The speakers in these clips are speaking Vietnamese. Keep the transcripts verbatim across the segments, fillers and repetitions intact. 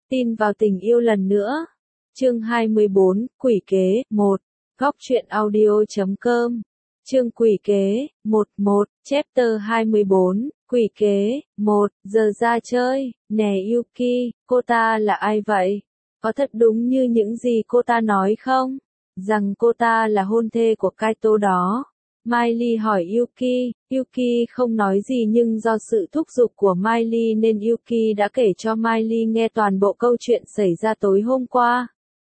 Tin vào tình yêu lần nữa. Chương hai mươi bốn, Quỷ kế, một. Góc truyện audio chấm com. Chương Quỷ kế, một một, chapter hai mươi bốn, Quỷ kế, một, giờ ra chơi, nè Yuki, cô ta là ai vậy? Có thật đúng như những gì cô ta nói không? Rằng cô ta là hôn thê của Kaito đó. Miley hỏi Yuki, Yuki không nói gì nhưng do sự thúc giục của Miley nên Yuki đã kể cho Miley nghe toàn bộ câu chuyện xảy ra tối hôm qua.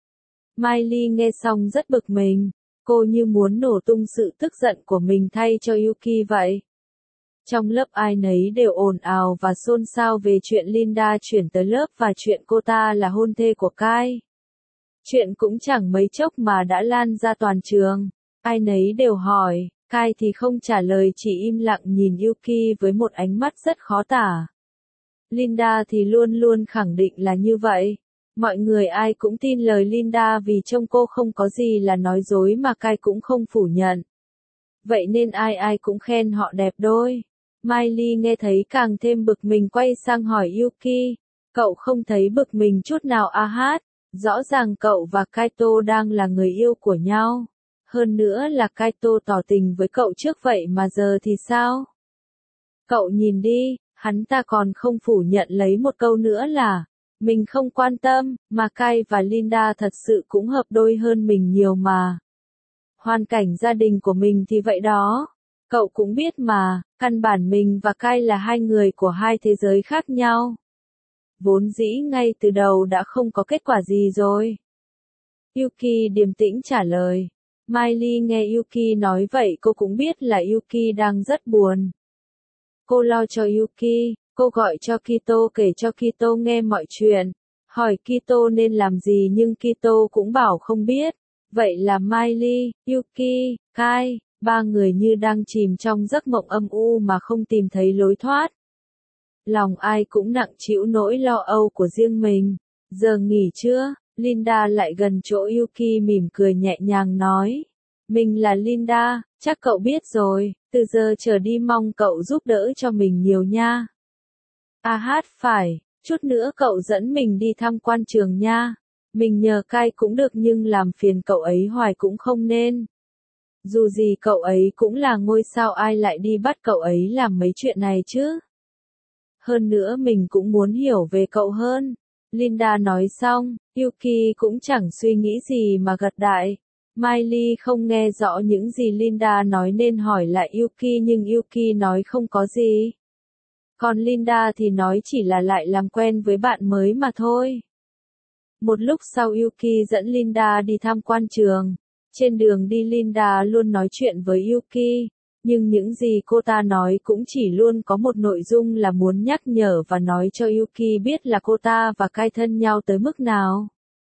Miley nghe xong rất bực mình, cô như muốn nổ tung sự tức giận của mình thay cho Yuki vậy. Trong lớp ai nấy đều ồn ào và xôn xao về chuyện Linda chuyển tới lớp và chuyện cô ta là hôn thê của Kai. Chuyện cũng chẳng mấy chốc mà đã lan ra toàn trường, ai nấy đều hỏi. Kai thì không trả lời, chỉ im lặng nhìn Yuki với một ánh mắt rất khó tả. Linda thì luôn luôn khẳng định là như vậy. Mọi người ai cũng tin lời Linda vì trông cô không có gì là nói dối mà Kai cũng không phủ nhận. Vậy nên ai ai cũng khen họ đẹp đôi. Miley nghe thấy càng thêm bực mình quay sang hỏi Yuki. Cậu không thấy bực mình chút nào à hát? Rõ ràng cậu và Kaito đang là người yêu của nhau. Hơn nữa là Kaito tỏ tình với cậu trước vậy mà giờ thì sao? Cậu nhìn đi, hắn ta còn không phủ nhận lấy một câu nữa là, mình không quan tâm, mà Kai và Linda thật sự cũng hợp đôi hơn mình nhiều mà. Hoàn cảnh gia đình của mình thì vậy đó. Cậu cũng biết mà, căn bản mình và Kai là hai người của hai thế giới khác nhau. Vốn dĩ ngay từ đầu đã không có kết quả gì rồi. Yuki điềm tĩnh trả lời. Miley nghe Yuki nói vậy cô cũng biết là Yuki đang rất buồn. Cô lo cho Yuki, cô gọi cho Kito kể cho Kito nghe mọi chuyện. Hỏi Kito nên làm gì nhưng Kito cũng bảo không biết. Vậy là Miley, Yuki, Kai, ba người như đang chìm trong giấc mộng âm u mà không tìm thấy lối thoát. Lòng ai cũng nặng trĩu nỗi lo âu của riêng mình. Giờ nghỉ chưa? Linda lại gần chỗ Yuki mỉm cười nhẹ nhàng nói. Mình là Linda, chắc cậu biết rồi, từ giờ trở đi mong cậu giúp đỡ cho mình nhiều nha. À hát phải, chút nữa cậu dẫn mình đi tham quan trường nha. Mình nhờ Kai cũng được nhưng làm phiền cậu ấy hoài cũng không nên. Dù gì cậu ấy cũng là ngôi sao, ai lại đi bắt cậu ấy làm mấy chuyện này chứ. Hơn nữa mình cũng muốn hiểu về cậu hơn. Linda nói xong, Yuki cũng chẳng suy nghĩ gì mà gật đại. Miley không nghe rõ những gì Linda nói nên hỏi lại Yuki nhưng Yuki nói không có gì. Còn Linda thì nói chỉ là lại làm quen với bạn mới mà thôi. Một lúc sau Yuki dẫn Linda đi tham quan trường. Trên đường đi Linda luôn nói chuyện với Yuki. Nhưng những gì cô ta nói cũng chỉ luôn có một nội dung là muốn nhắc nhở và nói cho Yuki biết là cô ta và Kai thân nhau tới mức nào.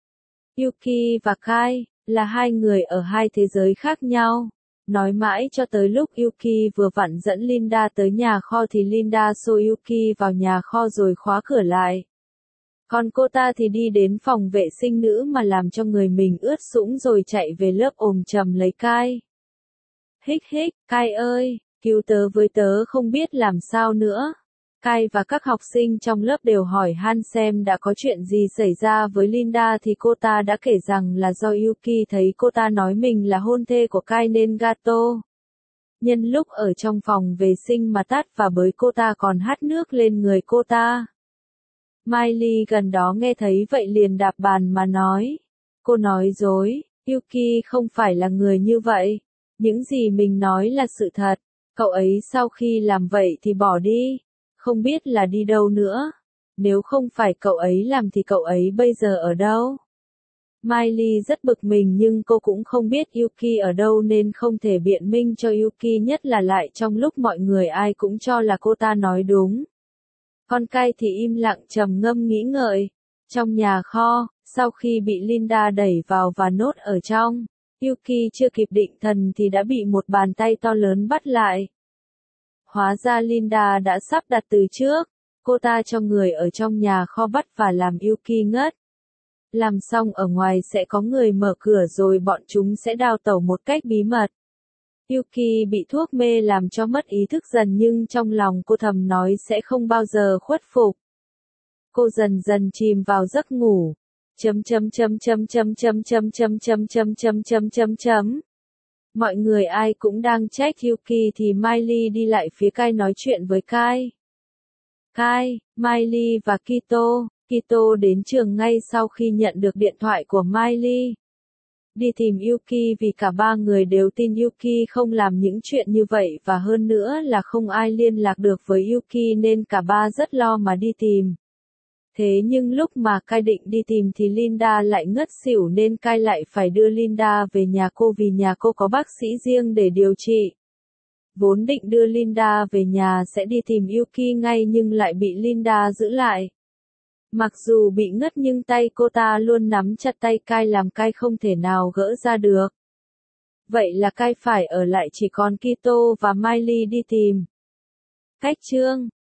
Yuki và Kai là hai người ở hai thế giới khác nhau. Nói mãi cho tới lúc Yuki vừa vặn dẫn Linda tới nhà kho thì Linda xô Yuki vào nhà kho rồi khóa cửa lại. Còn cô ta thì đi đến phòng vệ sinh nữ mà làm cho người mình ướt sũng rồi chạy về lớp ôm chầm lấy Kai. Hích hích, Kai ơi, cứu tớ với, tớ không biết làm sao nữa. Kai và các học sinh trong lớp đều hỏi han xem đã có chuyện gì xảy ra với Linda thì cô ta đã kể rằng là do Yuki thấy cô ta nói mình là hôn thê của Kai nên gato. Nhân lúc ở trong phòng vệ sinh mà tát và bới cô ta còn hắt nước lên người cô ta. Miley gần đó nghe thấy vậy liền đạp bàn mà nói. Cô nói dối, Yuki không phải là người như vậy. Những gì mình nói là sự thật. Cậu ấy sau khi làm vậy thì bỏ đi. Không biết là đi đâu nữa. Nếu không phải cậu ấy làm thì cậu ấy bây giờ ở đâu? Miley rất bực mình nhưng cô cũng không biết Yuki ở đâu nên không thể biện minh cho Yuki, nhất là lại trong lúc mọi người ai cũng cho là cô ta nói đúng. Con Kai thì im lặng trầm ngâm nghĩ ngợi. Trong nhà kho, sau khi bị Linda đẩy vào và nốt ở trong, Yuki chưa kịp định thần thì đã bị một bàn tay to lớn bắt lại. Hóa ra Linda đã sắp đặt từ trước. Cô ta cho người ở trong nhà kho bắt và làm Yuki ngất. Làm xong ở ngoài sẽ có người mở cửa rồi bọn chúng sẽ đào tẩu một cách bí mật. Yuki bị thuốc mê làm cho mất ý thức dần nhưng trong lòng cô thầm nói sẽ không bao giờ khuất phục. Cô dần dần chìm vào giấc ngủ. Chấm chấm chấm chấm chấm chấm chấm chấm chấm chấm chấm chấm chấm chấm. Mọi người ai cũng đang trách Yuki thì Miley đi lại phía Kai nói chuyện với Kai. Kai, Miley và Kito. Kito đến trường ngay sau khi nhận được điện thoại của Miley. Đi tìm Yuki vì cả ba người đều tin Yuki không làm những chuyện như vậy và hơn nữa là không ai liên lạc được với Yuki nên cả ba rất lo mà đi tìm. Thế nhưng lúc mà Kai định đi tìm thì Linda lại ngất xỉu nên Kai lại phải đưa Linda về nhà cô vì nhà cô có bác sĩ riêng để điều trị. Vốn định đưa Linda về nhà sẽ đi tìm Yuki ngay nhưng lại bị Linda giữ lại. Mặc dù bị ngất nhưng tay cô ta luôn nắm chặt tay Kai làm Kai không thể nào gỡ ra được. Vậy là Kai phải ở lại chỉ còn Kito và Miley đi tìm. Cách chương